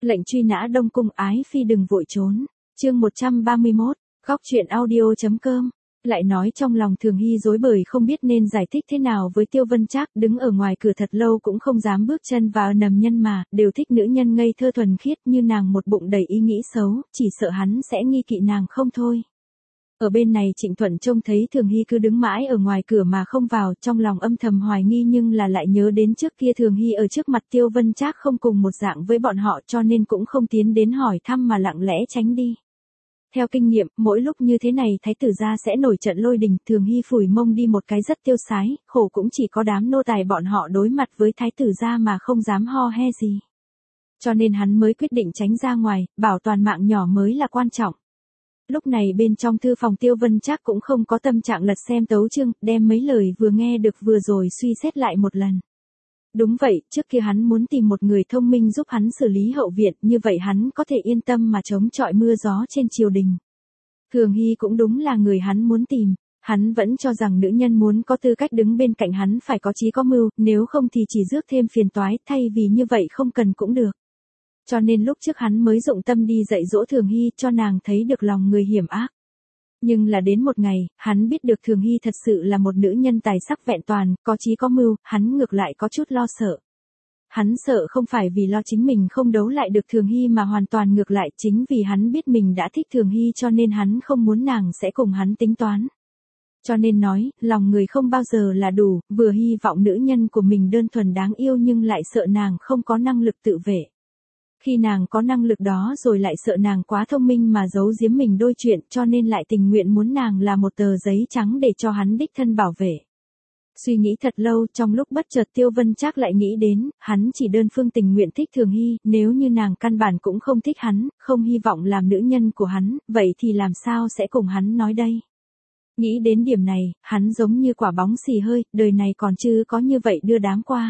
Lệnh truy nã Đông Cung ái phi đừng vội trốn. Chương 131, Góc truyện audio.com. Lại nói trong lòng Thường Hy rối bời không biết nên giải thích thế nào với Tiêu Vân Trác, đứng ở ngoài cửa thật lâu cũng không dám bước chân vào, nầm nhân mà, đều thích nữ nhân ngây thơ thuần khiết như nàng, một bụng đầy ý nghĩ xấu, chỉ sợ hắn sẽ nghi kỵ nàng không thôi. Ở bên này Trịnh Thuận trông thấy Thường Hy cứ đứng mãi ở ngoài cửa mà không vào, trong lòng âm thầm hoài nghi nhưng là lại nhớ đến trước kia Thường Hy ở trước mặt Tiêu Vân Trác không cùng một dạng với bọn họ, cho nên cũng không tiến đến hỏi thăm mà lặng lẽ tránh đi. Theo kinh nghiệm, mỗi lúc như thế này thái tử gia sẽ nổi trận lôi đình, Thường Hy phủi mông đi một cái rất tiêu sái, khổ cũng chỉ có đám nô tài bọn họ đối mặt với thái tử gia mà không dám ho he gì. Cho nên hắn mới quyết định tránh ra ngoài, bảo toàn mạng nhỏ mới là quan trọng. Lúc này bên trong thư phòng Tiêu Vân Trác cũng không có tâm trạng lật xem tấu chương, đem mấy lời vừa nghe được vừa rồi suy xét lại một lần. Đúng vậy, trước kia hắn muốn tìm một người thông minh giúp hắn xử lý hậu viện, như vậy hắn có thể yên tâm mà chống chọi mưa gió trên triều đình. Thường Hy cũng đúng là người hắn muốn tìm, hắn vẫn cho rằng nữ nhân muốn có tư cách đứng bên cạnh hắn phải có chí có mưu, nếu không thì chỉ rước thêm phiền toái, thay vì như vậy không cần cũng được. Cho nên lúc trước hắn mới dụng tâm đi dạy dỗ Thường Hy cho nàng thấy được lòng người hiểm ác. Nhưng là đến một ngày, hắn biết được Thường Hy thật sự là một nữ nhân tài sắc vẹn toàn, có chí có mưu, hắn ngược lại có chút lo sợ. Hắn sợ không phải vì lo chính mình không đấu lại được Thường Hy mà hoàn toàn ngược lại, chính vì hắn biết mình đã thích Thường Hy cho nên hắn không muốn nàng sẽ cùng hắn tính toán. Cho nên nói, lòng người không bao giờ là đủ, vừa hy vọng nữ nhân của mình đơn thuần đáng yêu nhưng lại sợ nàng không có năng lực tự vệ. Khi nàng có năng lực đó rồi lại sợ nàng quá thông minh mà giấu giếm mình đôi chuyện, cho nên lại tình nguyện muốn nàng là một tờ giấy trắng để cho hắn đích thân bảo vệ. Suy nghĩ thật lâu, trong lúc bất chợt Tiêu Vân Trác lại nghĩ đến, hắn chỉ đơn phương tình nguyện thích Thường Hy, nếu như nàng căn bản cũng không thích hắn, không hy vọng làm nữ nhân của hắn, vậy thì làm sao sẽ cùng hắn nói đây? Nghĩ đến điểm này, hắn giống như quả bóng xì hơi, đời này còn chưa có như vậy đưa đám qua.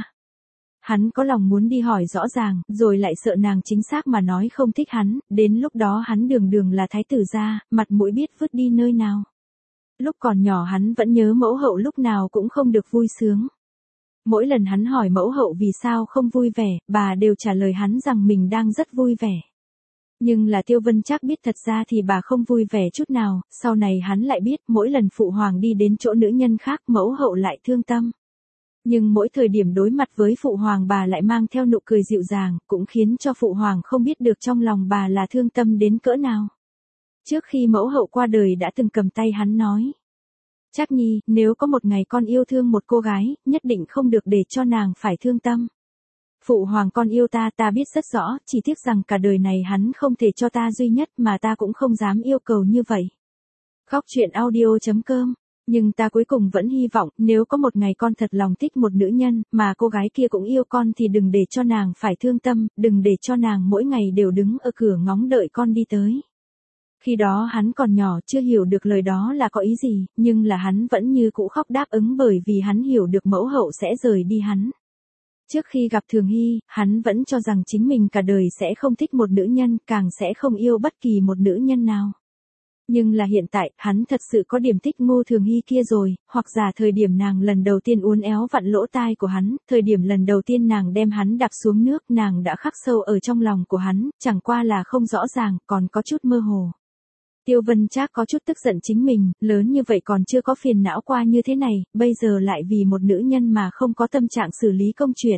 Hắn có lòng muốn đi hỏi rõ ràng, rồi lại sợ nàng chính xác mà nói không thích hắn, đến lúc đó hắn đường đường là thái tử gia, mặt mũi biết vứt đi nơi nào. Lúc còn nhỏ hắn vẫn nhớ mẫu hậu lúc nào cũng không được vui sướng. Mỗi lần hắn hỏi mẫu hậu vì sao không vui vẻ, bà đều trả lời hắn rằng mình đang rất vui vẻ. Nhưng là Tiêu Vân Trác biết thật ra thì bà không vui vẻ chút nào, sau này hắn lại biết mỗi lần phụ hoàng đi đến chỗ nữ nhân khác mẫu hậu lại thương tâm. Nhưng mỗi thời điểm đối mặt với phụ hoàng bà lại mang theo nụ cười dịu dàng, cũng khiến cho phụ hoàng không biết được trong lòng bà là thương tâm đến cỡ nào. Trước khi mẫu hậu qua đời đã từng cầm tay hắn nói. Trác Nhi, nếu có một ngày con yêu thương một cô gái, nhất định không được để cho nàng phải thương tâm. Phụ hoàng con yêu ta, ta biết rất rõ, chỉ tiếc rằng cả đời này hắn không thể cho ta duy nhất mà ta cũng không dám yêu cầu như vậy. Góc truyện audio.com. Nhưng ta cuối cùng vẫn hy vọng, nếu có một ngày con thật lòng thích một nữ nhân, mà cô gái kia cũng yêu con thì đừng để cho nàng phải thương tâm, đừng để cho nàng mỗi ngày đều đứng ở cửa ngóng đợi con đi tới. Khi đó hắn còn nhỏ chưa hiểu được lời đó là có ý gì, nhưng là hắn vẫn như cũ khóc đáp ứng bởi vì hắn hiểu được mẫu hậu sẽ rời đi hắn. Trước khi gặp Thường Hy, hắn vẫn cho rằng chính mình cả đời sẽ không thích một nữ nhân, càng sẽ không yêu bất kỳ một nữ nhân nào. Nhưng là hiện tại, hắn thật sự có điểm thích Ngô Thường Hy kia rồi, hoặc giả thời điểm nàng lần đầu tiên uốn éo vặn lỗ tai của hắn, thời điểm lần đầu tiên nàng đem hắn đạp xuống nước, nàng đã khắc sâu ở trong lòng của hắn, chẳng qua là không rõ ràng, còn có chút mơ hồ. Tiêu Vân Trác có chút tức giận chính mình, lớn như vậy còn chưa có phiền não qua như thế này, bây giờ lại vì một nữ nhân mà không có tâm trạng xử lý công chuyện.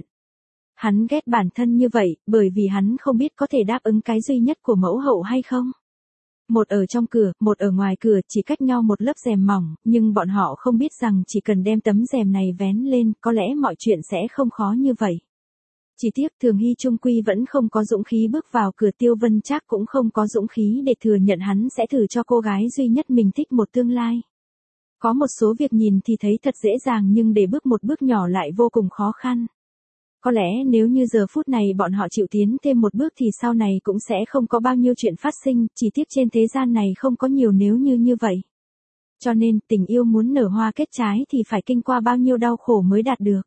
Hắn ghét bản thân như vậy, bởi vì hắn không biết có thể đáp ứng cái duy nhất của mẫu hậu hay không. Một ở trong cửa, một ở ngoài cửa, chỉ cách nhau một lớp rèm mỏng, nhưng bọn họ không biết rằng chỉ cần đem tấm rèm này vén lên, có lẽ mọi chuyện sẽ không khó như vậy. Chỉ tiếc Thường Hy trung quy vẫn không có dũng khí bước vào cửa, Tiêu Vân Trác cũng không có dũng khí để thừa nhận hắn sẽ thử cho cô gái duy nhất mình thích một tương lai. Có một số việc nhìn thì thấy thật dễ dàng nhưng để bước một bước nhỏ lại vô cùng khó khăn. Có lẽ nếu như giờ phút này bọn họ chịu tiến thêm một bước thì sau này cũng sẽ không có bao nhiêu chuyện phát sinh, chỉ tiếc trên thế gian này không có nhiều nếu như vậy. Cho nên, tình yêu muốn nở hoa kết trái thì phải kinh qua bao nhiêu đau khổ mới đạt được.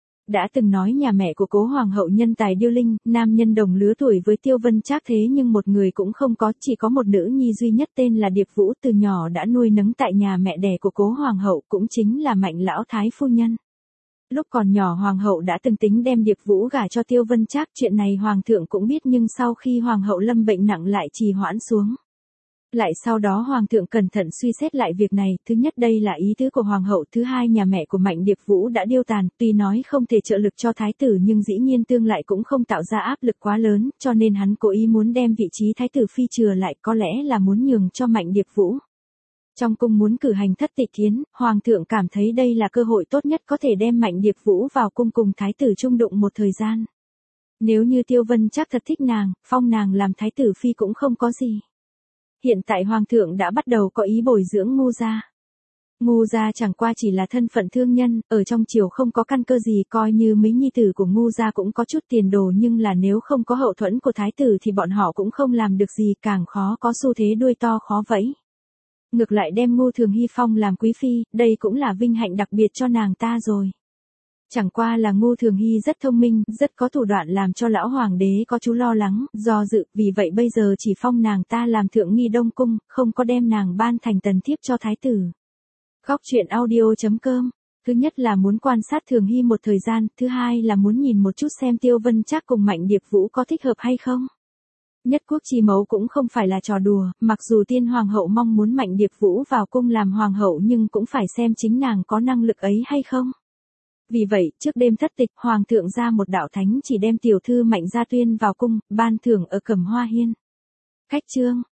Đã từng nói nhà mẹ của cố hoàng hậu nhân tài điêu linh, nam nhân đồng lứa tuổi với Tiêu Vân Trác thế nhưng một người cũng không có, chỉ có một nữ nhi duy nhất tên là Điệp Vũ, từ nhỏ đã nuôi nấng tại nhà mẹ đẻ của cố hoàng hậu, cũng chính là Mạnh lão thái phu nhân. Lúc còn nhỏ hoàng hậu đã từng tính đem Điệp Vũ gả cho Tiêu Vân Trác, chuyện này hoàng thượng cũng biết nhưng sau khi hoàng hậu lâm bệnh nặng lại trì hoãn xuống. Lại sau đó hoàng thượng cẩn thận suy xét lại việc này, thứ nhất đây là ý tứ của hoàng hậu, thứ hai nhà mẹ của Mạnh Điệp Vũ đã điêu tàn, tuy nói không thể trợ lực cho thái tử nhưng dĩ nhiên tương lại cũng không tạo ra áp lực quá lớn, cho nên hắn cố ý muốn đem vị trí thái tử phi chừa lại, có lẽ là muốn nhường cho Mạnh Điệp Vũ. Trong cung muốn cử hành thất tịch yến, hoàng thượng cảm thấy đây là cơ hội tốt nhất có thể đem Mạnh Điệp Vũ vào cung cùng thái tử chung đụng một thời gian. Nếu như Tiêu Vân Trác thật thích nàng, phong nàng làm thái tử phi cũng không có gì. Hiện tại hoàng thượng đã bắt đầu có ý bồi dưỡng Ngu gia. Ngu gia chẳng qua chỉ là thân phận thương nhân, ở trong triều không có căn cơ gì, coi như mấy nhi tử của Ngu gia cũng có chút tiền đồ, nhưng là nếu không có hậu thuẫn của thái tử thì bọn họ cũng không làm được gì, càng khó có xu thế đuôi to khó vẫy. Ngược lại đem Ngô Thường Hy phong làm quý phi, đây cũng là vinh hạnh đặc biệt cho nàng ta rồi. Chẳng qua là Ngô Thường Hy rất thông minh, rất có thủ đoạn làm cho lão hoàng đế có chú lo lắng, do dự, vì vậy bây giờ chỉ phong nàng ta làm thượng nghi Đông Cung, không có đem nàng ban thành tần thiếp cho thái tử. Góc truyện audio.com. Thứ nhất là muốn quan sát Thường Hy một thời gian, thứ hai là muốn nhìn một chút xem Tiêu Vân Trác cùng Mạnh Điệp Vũ có thích hợp hay không. Nhất quốc chi mấu cũng không phải là trò đùa, mặc dù tiên hoàng hậu mong muốn Mạnh Điệp Vũ vào cung làm hoàng hậu nhưng cũng phải xem chính nàng có năng lực ấy hay không. Vì vậy, trước đêm thất tịch, hoàng thượng ra một đạo thánh chỉ đem tiểu thư Mạnh Gia Tuyên vào cung, ban thưởng ở Cẩm Hoa Hiên. Khách chương.